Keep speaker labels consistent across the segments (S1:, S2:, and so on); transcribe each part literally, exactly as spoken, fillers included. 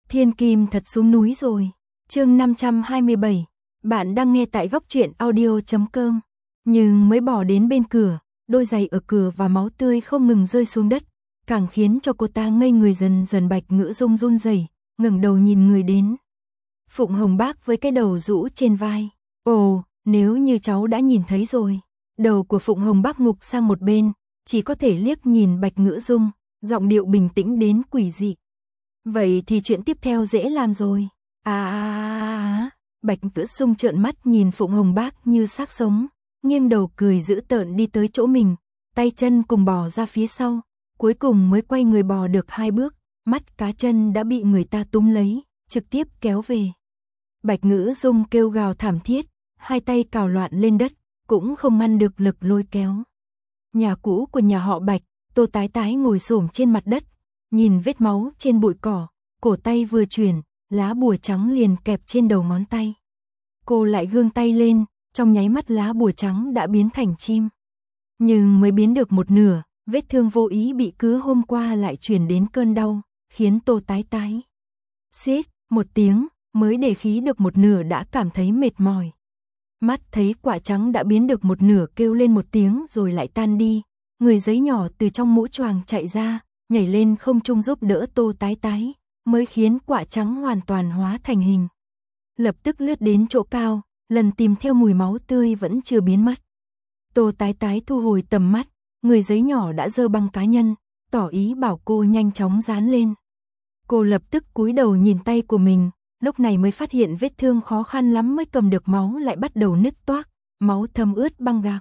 S1: Thiên Kim thật xuống núi rồi. Chương năm trăm hai mươi bảy. Bạn đang nghe tại góc truyện audio chấm com. Nhưng mới bỏ đến bên cửa, đôi giày ở cửa và máu tươi không ngừng rơi xuống đất, càng khiến cho cô ta ngây người. Dần dần Bạch Ngữ Dung run rẩy, ngẩng đầu nhìn người đến. Phụng Hồng Bác với cái đầu rũ trên vai. Ồ, nếu như cháu đã nhìn thấy rồi. Đầu của Phụng Hồng Bác ngục sang một bên, chỉ có thể liếc nhìn Bạch Ngữ Dung, giọng điệu bình tĩnh đến quỷ dị. Vậy thì chuyện tiếp theo dễ làm rồi. À à à, Bạch Ngữ Dung trợn mắt nhìn Phụng Hồng Bác như xác sống, nghiêng đầu cười dữ tợn đi tới chỗ mình, tay chân cùng bò ra phía sau, cuối cùng mới quay người bò được hai bước, mắt cá chân đã bị người ta túm lấy, trực tiếp kéo về. Bạch Ngữ Dung kêu gào thảm thiết, hai tay cào loạn lên đất, cũng không ngăn được lực lôi kéo. Nhà cũ của nhà họ Bạch, Tô Tái Tái ngồi xổm trên mặt đất, nhìn vết máu trên bụi cỏ, cổ tay vừa chuyển, lá bùa trắng liền kẹp trên đầu ngón tay. Cô lại gương tay lên, trong nháy mắt lá bùa trắng đã biến thành chim. Nhưng mới biến được một nửa, vết thương vô ý bị cứa hôm qua lại truyền đến cơn đau, khiến Tô Tái Tái xít một tiếng, mới để khí được một nửa đã cảm thấy mệt mỏi. Mắt thấy quả trắng đã biến được một nửa, kêu lên một tiếng rồi lại tan đi, người giấy nhỏ từ trong mũ choàng chạy ra, nhảy lên không trung giúp đỡ Tô Tái Tái, mới khiến quả trắng hoàn toàn hóa thành hình. Lập tức lướt đến chỗ cao, lần tìm theo mùi máu tươi vẫn chưa biến mất. Tô Tái Tái thu hồi tầm mắt, người giấy nhỏ đã giơ băng cá nhân, tỏ ý bảo cô nhanh chóng dán lên. Cô lập tức cúi đầu nhìn tay của mình, lúc này mới phát hiện vết thương khó khăn lắm mới cầm được máu lại bắt đầu nứt toác, máu thấm ướt băng gạc.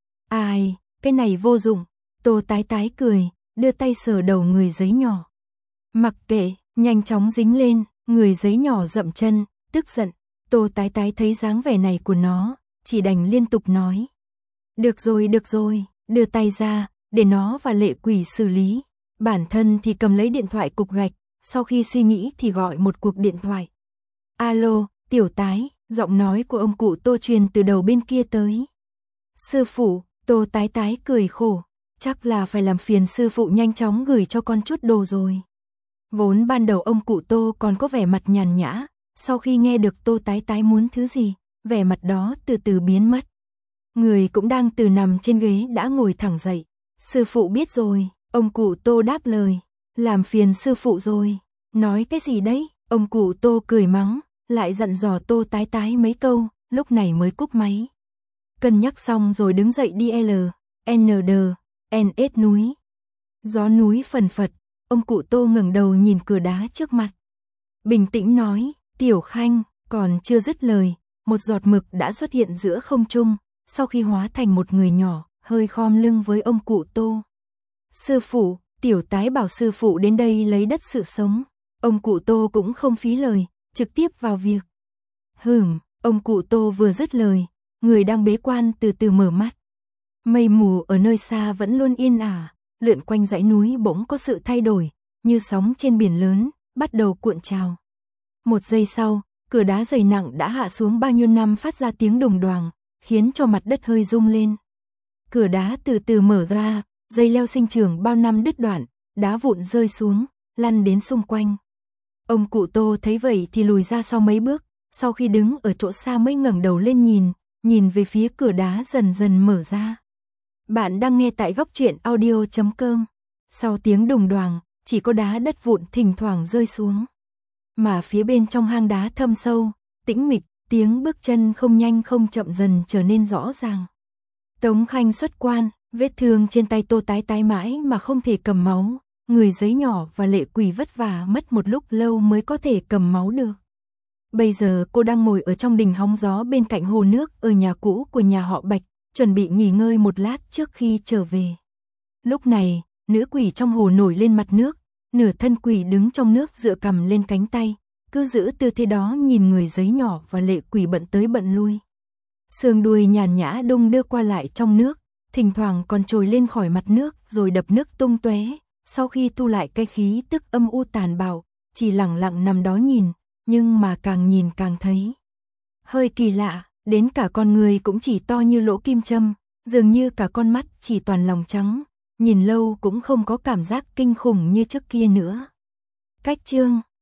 S1: Ai, cái này vô dụng. Tô Tái Tái cười, đưa tay sờ đầu người giấy nhỏ. Mặc kệ, nhanh chóng dính lên, người giấy nhỏ dậm chân, tức giận. Tô Tái Tái thấy dáng vẻ này của nó, chỉ đành liên tục nói. Được rồi, được rồi, đưa tay ra, để nó và Lệ Quỷ xử lý. Bản thân thì cầm lấy điện thoại cục gạch, sau khi suy nghĩ thì gọi một cuộc điện thoại. Alo, Tiểu Tái, giọng nói của ông cụ Tô truyền từ đầu bên kia tới. Sư phụ, Tô Tái Tái cười khổ, chắc là phải làm phiền sư phụ nhanh chóng gửi cho con chút đồ rồi. Vốn ban đầu ông cụ Tô còn có vẻ mặt nhàn nhã, sau khi nghe được Tô Tái Tái muốn thứ gì, vẻ mặt đó từ từ biến mất. Người cũng đang từ nằm trên ghế đã ngồi thẳng dậy. Sư phụ biết rồi, ông cụ Tô đáp lời. Làm phiền sư phụ rồi. Nói cái gì đấy? Ông cụ Tô cười mắng, lại dặn dò Tô Tái Tái mấy câu, lúc này mới cúp máy. Cân nhắc xong rồi đứng dậy đi L, N D, N S núi. Gió núi phần phật, ông cụ Tô ngẩng đầu nhìn cửa đá trước mặt. Bình tĩnh nói, Tiểu Khanh, còn chưa dứt lời, một giọt mực đã xuất hiện giữa không trung, sau khi hóa thành một người nhỏ, hơi khom lưng với ông cụ Tô. Sư phụ, Tiểu Tái bảo sư phụ đến đây lấy đất sự sống. Ông cụ Tô cũng không phí lời, trực tiếp vào việc. Hửm, ông cụ Tô vừa dứt lời, người đang bế quan từ từ mở mắt. Mây mù ở nơi xa vẫn luôn yên ả, lượn quanh dãy núi bỗng có sự thay đổi, như sóng trên biển lớn, bắt đầu cuộn trào. Một giây sau, cửa đá dày nặng đã hạ xuống bao nhiêu năm phát ra tiếng đùng đoàng, khiến cho mặt đất hơi rung lên. Cửa đá từ từ mở ra, dây leo sinh trưởng bao năm đứt đoạn, đá vụn rơi xuống, lăn đến xung quanh. Ông cụ Tô thấy vậy thì lùi ra sau mấy bước, sau khi đứng ở chỗ xa mới ngẩng đầu lên nhìn, nhìn về phía cửa đá dần dần mở ra. Bạn đang nghe tại góc truyện audio chấm com. Sau tiếng đùng đoàng, chỉ có đá đất vụn thỉnh thoảng rơi xuống. Mà phía bên trong hang đá thâm sâu, tĩnh mịch, tiếng bước chân không nhanh không chậm dần trở nên rõ ràng. Tống Khanh xuất quan, vết thương trên tay Tô Tái Tái mãi mà không thể cầm máu. Người giấy nhỏ và Lệ Quỷ vất vả mất một lúc lâu mới có thể cầm máu được. Bây giờ cô đang ngồi ở trong đình hóng gió bên cạnh hồ nước ở nhà cũ của nhà họ Bạch, chuẩn bị nghỉ ngơi một lát trước khi trở về. Lúc này, nữ quỷ trong hồ nổi lên mặt nước, nửa thân quỷ đứng trong nước dựa cằm lên cánh tay, cứ giữ tư thế đó nhìn người giấy nhỏ và Lệ Quỷ bận tới bận lui. Sườn đuôi nhàn nhã đung đưa qua lại trong nước, thỉnh thoảng còn trồi lên khỏi mặt nước rồi đập nước tung tóe. Sau khi thu lại cái khí tức âm u tàn bạo, chỉ lặng lặng nằm đó nhìn, nhưng mà càng nhìn càng thấy hơi kỳ lạ, đến cả con người cũng chỉ to như lỗ kim châm, dường như cả con mắt chỉ toàn lòng trắng, nhìn lâu cũng không có cảm giác kinh khủng như trước kia nữa. Cách chương